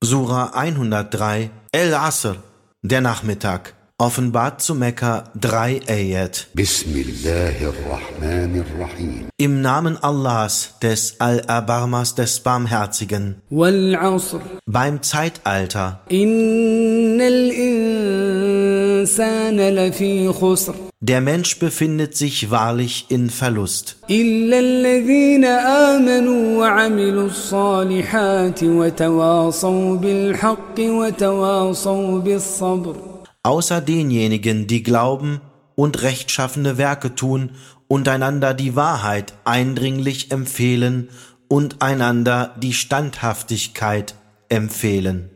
Sura 103, El-Asr, der Nachmittag, offenbart zu Mekka 3 Ayat. Bismillahirrahmanirrahim. Im Namen Allahs, des Al-Abarmas, des Barmherzigen. Wal-'Asr. Beim Zeitalter. Innal insana lafi khusr. Der Mensch befindet sich wahrlich in Verlust. Illa alladhina amanu wa 'amilus salihati wa tawasaw bil haqqi wa tawasaw bis sabr. Außer denjenigen, die glauben und rechtschaffene Werke tun und einander die Wahrheit eindringlich empfehlen und einander die Standhaftigkeit empfehlen.